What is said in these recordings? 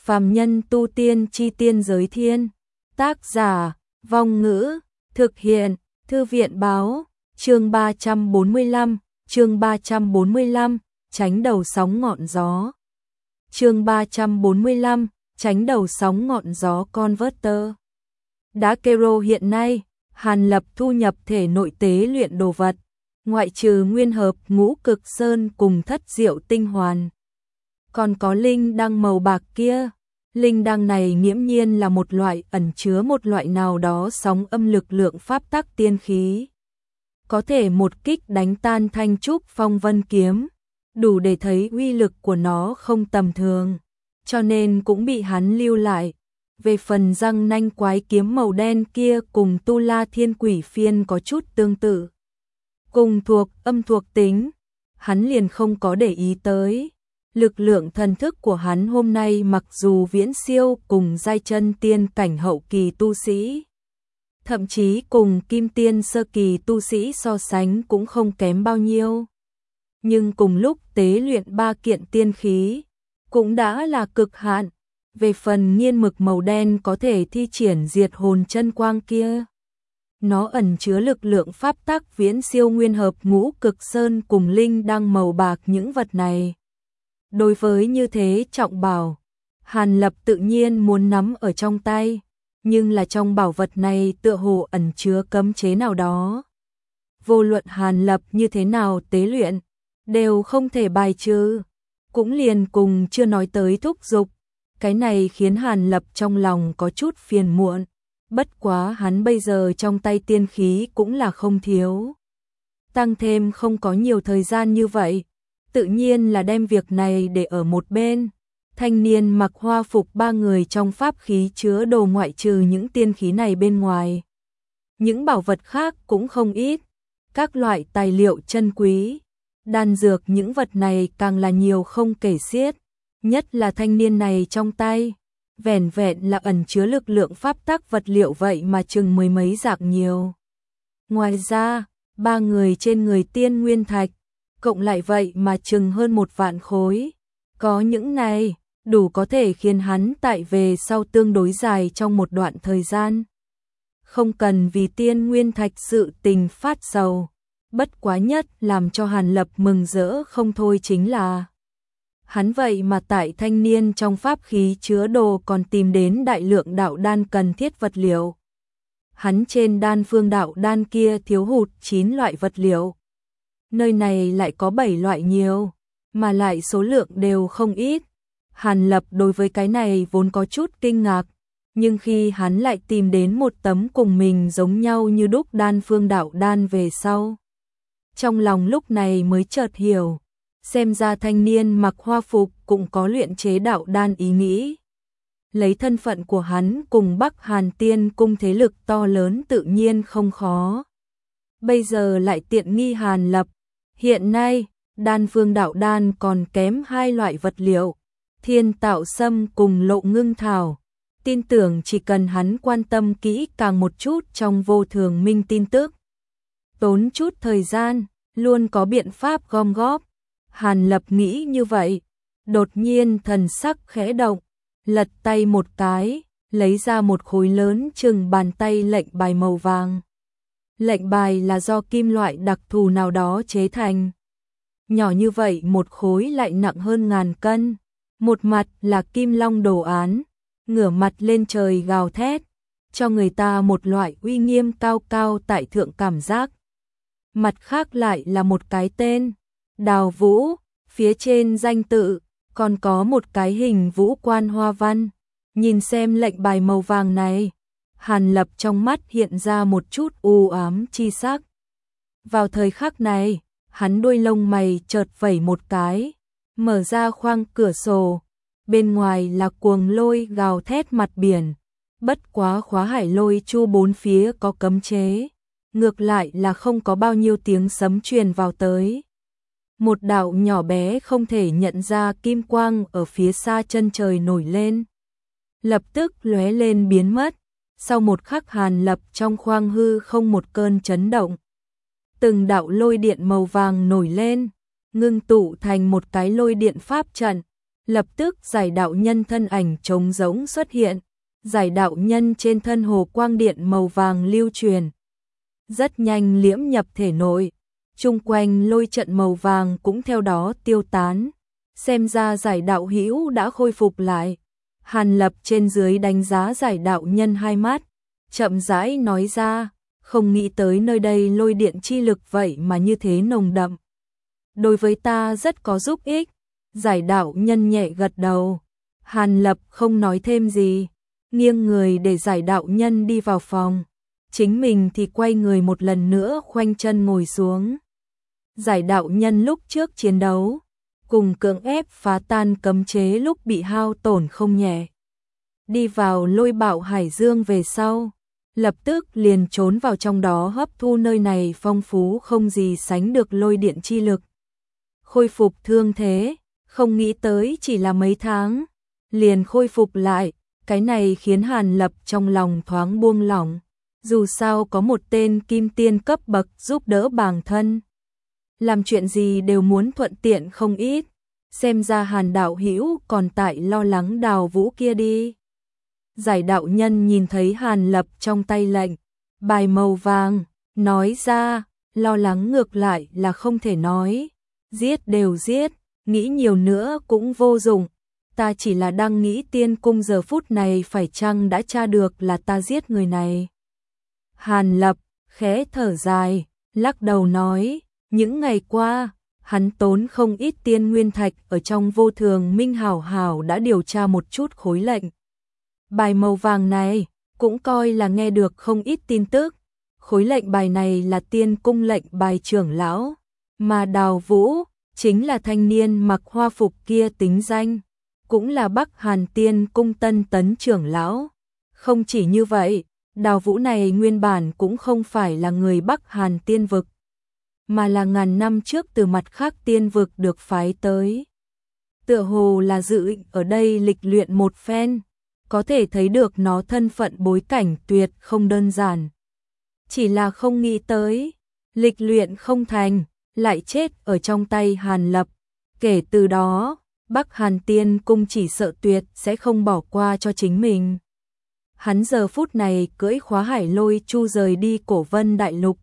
Phàm nhân tu tiên chi tiên giới thiên. Tác giả, Vong Ngữ, thực hiện, Thư viện báo, chương 345, chương 345, tránh đầu sóng ngọn gió. Chương 345, tránh đầu sóng ngọn gió converter. Đá Kero hiện nay, Hàn Lập thu nhập thể nội tế luyện đồ vật, ngoại trừ nguyên hợp ngũ cực sơn cùng thất diệu tinh hoàn. Còn có linh đăng màu bạc kia, linh đăng này nghiễm nhiên là một loại ẩn chứa một loại nào đó sóng âm lực lượng pháp tắc tiên khí. Có thể một kích đánh tan thanh trúc phong vân kiếm, đủ để thấy uy lực của nó không tầm thường, cho nên cũng bị hắn lưu lại. Về phần răng nanh quái kiếm màu đen kia cùng Tu La Thiên Quỷ Phiên có chút tương tự, cùng thuộc âm thuộc tính, hắn liền không có để ý tới. Lực lượng thần thức của hắn hôm nay mặc dù viễn siêu cùng giai chân tiên cảnh hậu kỳ tu sĩ, thậm chí cùng kim tiên sơ kỳ tu sĩ so sánh cũng không kém bao nhiêu, nhưng cùng lúc tế luyện ba kiện tiên khí cũng đã là cực hạn. Về phần nghiên mực màu đen có thể thi triển diệt hồn chân quang kia, nó ẩn chứa lực lượng pháp tắc viễn siêu nguyên hợp ngũ cực sơn cùng linh đăng màu bạc. Những vật này đối với như thế trọng bảo, Hàn Lập tự nhiên muốn nắm ở trong tay, nhưng là trong bảo vật này tựa hồ ẩn chứa cấm chế nào đó. Vô luận Hàn Lập như thế nào tế luyện, đều không thể bài trừ, cũng liền cùng chưa nói tới thúc giục. Cái này khiến Hàn Lập trong lòng có chút phiền muộn, bất quá hắn bây giờ trong tay tiên khí cũng là không thiếu. Tăng thêm không có nhiều thời gian như vậy, tự nhiên là đem việc này để ở một bên. Thanh niên mặc hoa phục ba người trong pháp khí chứa đồ ngoại trừ những tiên khí này bên ngoài, những bảo vật khác cũng không ít, các loại tài liệu chân quý, đan dược, những vật này càng là nhiều không kể xiết. Nhất là thanh niên này trong tay, vẻn vẹn là ẩn chứa lực lượng pháp tắc vật liệu vậy mà chừng mười mấy dạng nhiều. Ngoài ra, ba người trên người tiên nguyên thạch, cộng lại vậy mà chừng hơn 1 vạn khối. Có những này, đủ có thể khiến hắn tại về sau tương đối dài trong một đoạn thời gian. Không cần vì tiên nguyên thạch sự tình phát sầu. Bất quá nhất làm cho Hàn Lập mừng rỡ không thôi chính là hắn vậy mà tại thanh niên trong pháp khí chứa đồ còn tìm đến đại lượng đạo đan cần thiết vật liệu. Hắn trên đan phương đạo đan kia thiếu hụt 9 loại vật liệu. Nơi này lại có 7 loại nhiều, mà lại số lượng đều không ít. Hàn Lập đối với cái này vốn có chút kinh ngạc, nhưng khi hắn lại tìm đến một tấm cùng mình giống nhau như đúc đan phương đạo đan về sau, trong lòng lúc này mới chợt hiểu. Xem ra thanh niên mặc hoa phục cũng có luyện chế đạo đan ý nghĩ. Lấy thân phận của hắn cùng Bắc Hàn Tiên cung thế lực to lớn tự nhiên không khó. Bây giờ lại tiện nghi Hàn Lập. Hiện nay, đan phương đạo đan còn kém 2 loại vật liệu, thiên tạo sâm cùng lộ ngưng thảo. Tin tưởng chỉ cần hắn quan tâm kỹ càng một chút trong vô thường minh tin tức, tốn chút thời gian, luôn có biện pháp gom góp. Hàn Lập nghĩ như vậy, đột nhiên thần sắc khẽ động, lật tay một cái, lấy ra một khối lớn chừng bàn tay lệnh bài màu vàng. Lệnh bài là do kim loại đặc thù nào đó chế thành. Nhỏ như vậy một khối lại nặng hơn 1000 cân. Một mặt là kim long đồ án, ngửa mặt lên trời gào thét, cho người ta một loại uy nghiêm cao cao tại thượng cảm giác. Mặt khác lại là một cái tên, Đào Vũ, phía trên danh tự, còn có một cái hình vũ quan hoa văn. Nhìn xem lệnh bài màu vàng này, Hàn Lập trong mắt hiện ra một chút u ám chi sắc. Vào thời khắc này, hắn đuôi lông mày chợt vẩy một cái, mở ra khoang cửa sổ. Bên ngoài là cuồng lôi gào thét mặt biển, bất quá khóa hải lôi chu bốn phía có cấm chế, ngược lại là không có bao nhiêu tiếng sấm truyền vào tới. Một đạo nhỏ bé không thể nhận ra kim quang ở phía xa chân trời nổi lên, lập tức lóe lên biến mất. Sau một khắc Hàn Lập trong khoang hư không một cơn chấn động, từng đạo lôi điện màu vàng nổi lên, ngưng tụ thành một cái lôi điện pháp trận, Lập tức giải đạo nhân thân ảnh trống rỗng xuất hiện, giải đạo nhân trên thân hồ quang điện màu vàng lưu truyền. Rất nhanh liễm nhập thể nội, chung quanh lôi trận màu vàng cũng theo đó tiêu tán. Xem ra giải đạo hữu đã khôi phục lại. Hàn Lập trên dưới đánh giá giải đạo nhân hai mắt, chậm rãi nói ra, không nghĩ tới nơi đây lôi điện chi lực vậy mà như thế nồng đậm. Đối với ta rất có giúp ích. Giải đạo nhân nhẹ gật đầu. Hàn Lập không nói thêm gì, nghiêng người để giải đạo nhân đi vào phòng. Chính mình thì quay người một lần nữa khoanh chân ngồi xuống. Giải đạo nhân lúc trước chiến đấu, cùng cưỡng ép phá tan cấm chế lúc bị hao tổn không nhẹ. Đi vào lôi bạo hải dương về sau, lập tức liền trốn vào trong đó hấp thu nơi này phong phú không gì sánh được lôi điện chi lực. Khôi phục thương thế, không nghĩ tới chỉ là mấy tháng, liền khôi phục lại, cái này khiến Hàn Lập trong lòng thoáng buông lỏng. Dù sao có một tên kim tiên cấp bậc giúp đỡ bản thân, làm chuyện gì đều muốn thuận tiện không ít. Xem ra Hàn đạo hữu còn tại lo lắng Đào Vũ kia đi. Giải đạo nhân nhìn thấy Hàn Lập trong tay lệnh bài màu vàng, nói ra, lo lắng ngược lại là không thể nói. Giết đều giết, nghĩ nhiều nữa cũng vô dụng. Ta chỉ là đang nghĩ tiên cung giờ phút này phải chăng đã tra được là ta giết người này. Hàn Lập khẽ thở dài, lắc đầu nói, những ngày qua, hắn tốn không ít tiên nguyên thạch ở trong vô thường minh hảo hảo đã điều tra một chút khối lệnh. Bài màu vàng này, cũng coi là nghe được không ít tin tức. Khối lệnh bài này là tiên cung lệnh bài trưởng lão, mà Đào Vũ chính là thanh niên mặc hoa phục kia tính danh, cũng là Bắc Hàn Tiên cung tân tấn trưởng lão. Không chỉ như vậy, Đào Vũ này nguyên bản cũng không phải là người Bắc Hàn Tiên vực, mà là ngàn năm trước từ mặt khác tiên vực được phái tới. Tựa hồ là dự định ở đây lịch luyện một phen, có thể thấy được nó thân phận bối cảnh tuyệt không đơn giản. Chỉ là không nghĩ tới, lịch luyện không thành, lại chết ở trong tay Hàn Lập. Kể từ đó, Bắc Hàn Tiên cung chỉ sợ tuyệt sẽ không bỏ qua cho chính mình. Hắn giờ phút này cưỡi khóa hải lôi chu rời đi Cổ Vân Đại Lục,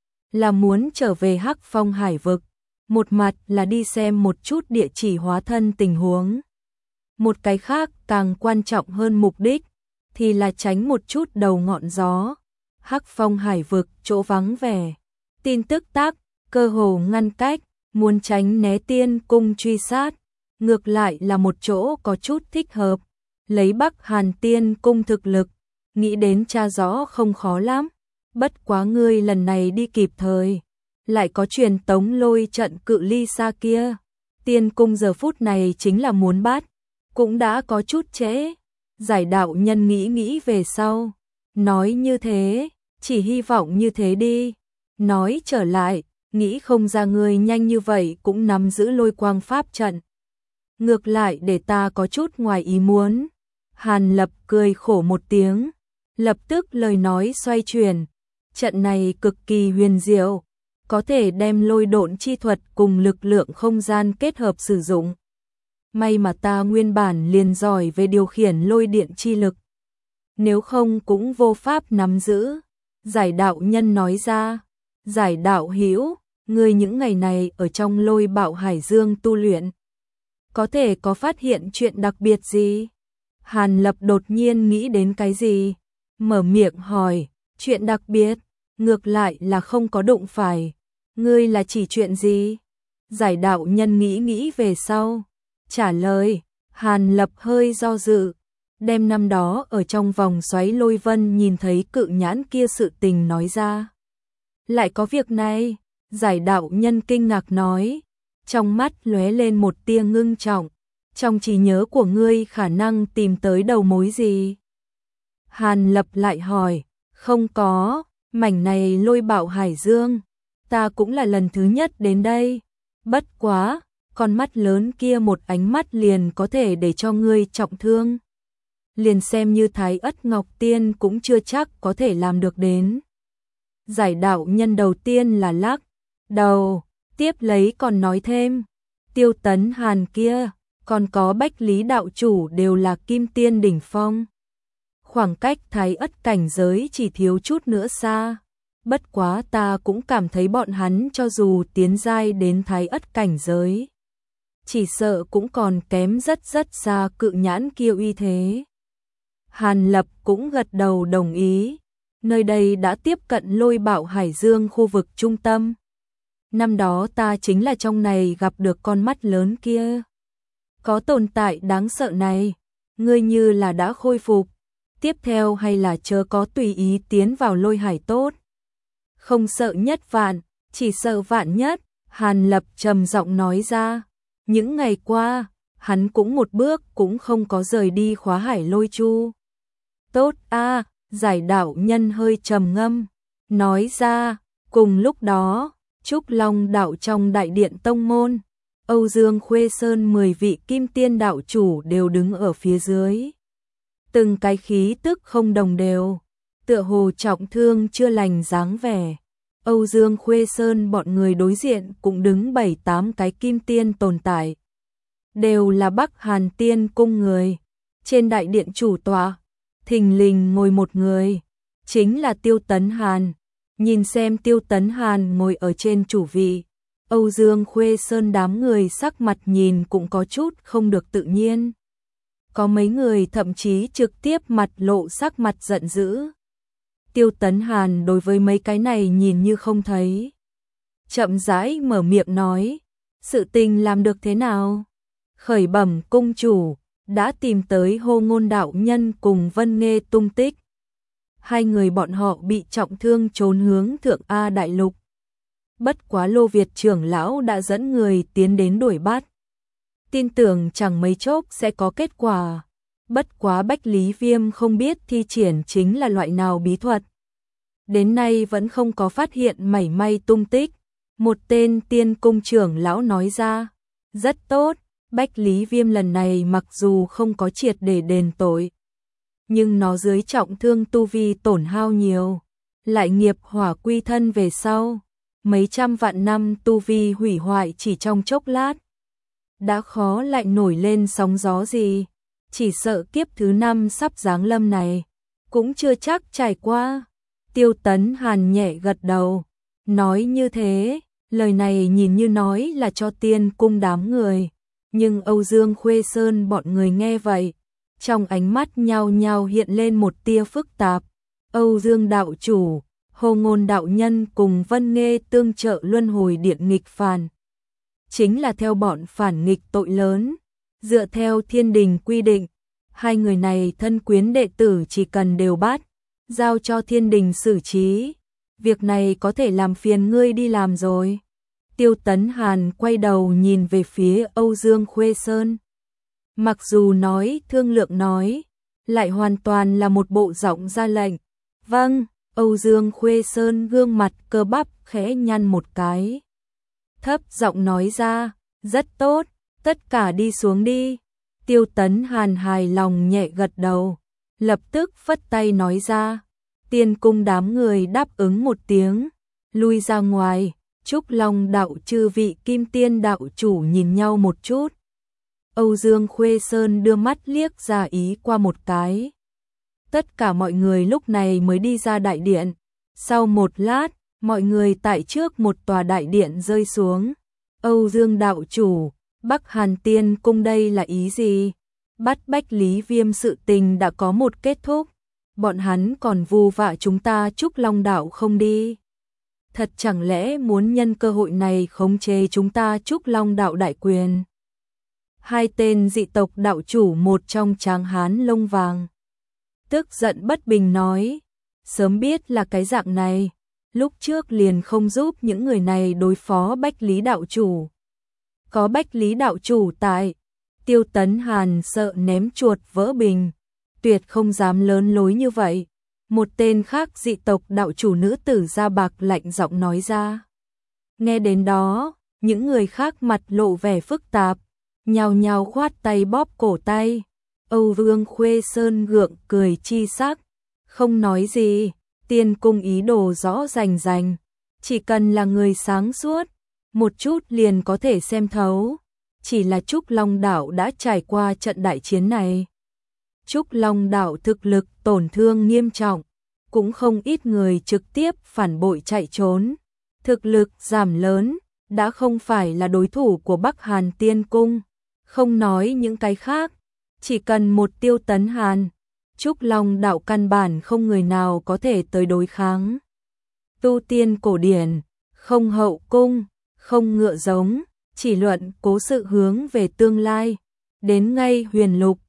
là muốn trở về Hắc Phong Hải vực, một mặt là đi xem một chút địa chỉ hóa thân tình huống. Một cái khác càng quan trọng hơn mục đích, thì là tránh một chút đầu ngọn gió. Hắc Phong Hải vực chỗ vắng vẻ, tin tức tác, cơ hồ ngăn cách, muốn tránh né tiên cung truy sát. Ngược lại là một chỗ có chút thích hợp, lấy Bắc Hàn Tiên cung thực lực, nghĩ đến tra rõ không khó lắm. Bất quá ngươi lần này đi kịp thời, lại có truyền tống lôi trận cự ly xa kia. Tiên cung giờ phút này chính là muốn bắt, cũng đã có chút trễ. Giải đạo nhân nghĩ về sau, nói như thế, chỉ hy vọng như thế đi. Nói trở lại, nghĩ không ra ngươi nhanh như vậy cũng nắm giữ lôi quang pháp trận. Ngược lại để ta có chút ngoài ý muốn. Hàn Lập cười khổ một tiếng, lập tức lời nói xoay chuyển. Trận này cực kỳ huyền diệu, có thể đem lôi độn chi thuật cùng lực lượng không gian kết hợp sử dụng. May mà ta nguyên bản liền giỏi về điều khiển lôi điện chi lực, nếu không cũng vô pháp nắm giữ. Giải đạo nhân nói ra, giải đạo hữu, ngươi những ngày này ở trong lôi bạo hải dương tu luyện, có thể có phát hiện chuyện đặc biệt gì? Hàn Lập đột nhiên nghĩ đến cái gì, mở miệng hỏi, chuyện đặc biệt, ngược lại là không có đụng phải. Ngươi là chỉ chuyện gì? Giải đạo nhân nghĩ về sau, trả lời. Hàn Lập hơi do dự, đem năm đó ở trong vòng xoáy lôi vân nhìn thấy cự nhãn kia sự tình nói ra. Lại có việc này? Giải đạo nhân kinh ngạc nói, trong mắt lóe lên một tia ngưng trọng. Trong trí nhớ của ngươi khả năng tìm tới đầu mối gì? Hàn Lập lại hỏi, không có, mảnh này lôi bạo hải dương, ta cũng là lần thứ nhất đến đây. Bất quá, con mắt lớn kia một ánh mắt liền có thể để cho ngươi trọng thương. Liền xem như Thái Ất Ngọc Tiên cũng chưa chắc có thể làm được đến. Giải đạo nhân đầu tiên là lắc đầu, tiếp lấy còn nói thêm, Tiêu Tấn Hàn kia, còn có Bách Lý đạo chủ đều là kim tiên đỉnh phong. Khoảng cách Thái Ất cảnh giới chỉ thiếu chút nữa xa. Bất quá ta cũng cảm thấy bọn hắn cho dù tiến giai đến Thái Ất cảnh giới, chỉ sợ cũng còn kém rất rất xa Cự Nhãn kia uy thế. Hàn Lập cũng gật đầu đồng ý. Nơi đây đã tiếp cận Lôi Bạo Hải Dương khu vực trung tâm. Năm đó ta chính là trong này gặp được con mắt lớn kia. Có tồn tại đáng sợ này, ngươi như là đã khôi phục. Tiếp theo hay là chớ có tùy ý tiến vào Lôi Hải tốt. Không sợ nhất vạn, chỉ sợ vạn nhất, Hàn Lập trầm giọng nói ra. Những ngày qua, hắn cũng một bước cũng không có rời đi Khóa Hải Lôi Chu. Tốt a, Giải đạo nhân hơi trầm ngâm, nói ra. Cùng lúc đó, Trúc Long đạo trong đại điện tông môn, Âu Dương Khuê Sơn 10 vị kim tiên đạo chủ đều đứng ở phía dưới. Từng cái khí tức không đồng đều, tựa hồ trọng thương chưa lành dáng vẻ. Âu Dương Khuê Sơn bọn người đối diện cũng đứng 7-8 cái kim tiên tồn tại. Đều là Bắc Hàn Tiên cung người. Trên đại điện chủ tọa, thình lình ngồi một người, chính là Tiêu Tấn Hàn. Nhìn xem Tiêu Tấn Hàn ngồi ở trên chủ vị, Âu Dương Khuê Sơn đám người sắc mặt nhìn cũng có chút không được tự nhiên. Có mấy người thậm chí trực tiếp mặt lộ sắc mặt giận dữ. Tiêu Tấn Hàn đối với mấy cái này nhìn như không thấy. Chậm rãi mở miệng nói, sự tình làm được thế nào? Khởi bẩm cung chủ, đã tìm tới Hô Ngôn đạo nhân cùng Vân Nghê tung tích. Hai người bọn họ bị trọng thương trốn hướng Thượng A Đại Lục. Bất quá Lô Việt trưởng lão đã dẫn người tiến đến đuổi bắt. Tin tưởng chẳng mấy chốc sẽ có kết quả. Bất quá Bách Lý Viêm không biết thi triển chính là loại nào bí thuật. Đến nay vẫn không có phát hiện mảy may tung tích. Một tên tiên cung trưởng lão nói ra. Rất tốt, Bách Lý Viêm lần này mặc dù không có triệt để đền tội, nhưng nó dưới trọng thương tu vi tổn hao nhiều. Lại nghiệp hỏa quy thân về sau, mấy trăm vạn năm tu vi hủy hoại chỉ trong chốc lát. Đã khó lại nổi lên sóng gió gì. Chỉ sợ kiếp thứ 5 sắp giáng lâm này cũng chưa chắc trải qua. Tiêu Tấn Hàn nhẹ gật đầu, nói như thế, lời này nhìn như nói là cho tiên cung đám người, nhưng Âu Dương Khuê Sơn bọn người nghe vậy, trong ánh mắt nhao nhao hiện lên một tia phức tạp. Âu Dương đạo chủ, Hô Ngôn đạo nhân cùng Vân Nghê tương trợ luân hồi điện nghịch phản, chính là theo bọn phản nghịch tội lớn. Dựa theo thiên đình quy định, hai người này thân quyến đệ tử chỉ cần đều bắt, giao cho thiên đình xử trí. Việc này có thể làm phiền ngươi đi làm rồi. Tiêu Tấn Hàn quay đầu nhìn về phía Âu Dương Khuê Sơn. Mặc dù nói thương lượng nói, lại hoàn toàn là một bộ giọng ra lệnh. Vâng, Âu Dương Khuê Sơn gương mặt cơ bắp khẽ nhăn một cái. Thấp giọng nói ra, rất tốt, tất cả đi xuống đi. Tiêu Tấn Hàn hài lòng nhẹ gật đầu, lập tức phất tay nói ra. Tiên cung đám người đáp ứng một tiếng, lui ra ngoài. Trúc Long đạo chư vị kim tiên đạo chủ nhìn nhau một chút. Âu Dương Khuê Sơn đưa mắt liếc ra ý qua một cái. Tất cả mọi người lúc này mới đi ra đại điện. Sau một lát, mọi người tại trước một tòa đại điện rơi xuống. Âu Dương đạo chủ, Bắc Hàn Tiên cung đây là ý gì? Bắt Bách Lý Viêm sự tình đã có một kết thúc. Bọn hắn còn vu vạ chúng ta Trúc Long đạo không đi. Thật chẳng lẽ muốn nhân cơ hội này khống chế chúng ta Trúc Long đạo đại quyền? Hai tên dị tộc đạo chủ, một trong tráng hán lông vàng, tức giận bất bình nói, sớm biết là cái dạng này, lúc trước liền không giúp những người này đối phó Bách Lý đạo chủ. Có Bách Lý đạo chủ tại, Tiêu Tấn Hàn sợ ném chuột vỡ bình, tuyệt không dám lớn lối như vậy. Một tên khác dị tộc đạo chủ nữ tử da bạc lạnh giọng nói ra. Nghe đến đó, những người khác mặt lộ vẻ phức tạp, nhao nhao khoát tay bóp cổ tay. Âu Dương Khuê Sơn gượng cười chi sắc, không nói gì. Tiên cung ý đồ rõ rành rành, chỉ cần là người sáng suốt, một chút liền có thể xem thấu. chỉ là Trúc Long Đạo đã trải qua trận đại chiến này. Trúc Long Đạo thực lực tổn thương nghiêm trọng, cũng không ít người trực tiếp phản bội chạy trốn. Thực lực giảm lớn, đã không phải là đối thủ của Bắc Hàn Tiên Cung. Không nói những cái khác, chỉ cần một Tiêu Tấn Hàn, Trúc Long Đạo căn bản không người nào có thể tới đối kháng. Tu tiên cổ điển, không hậu cung, không ngựa giống, chỉ luận cố sự hướng về tương lai. Đến ngay Huyền Lục,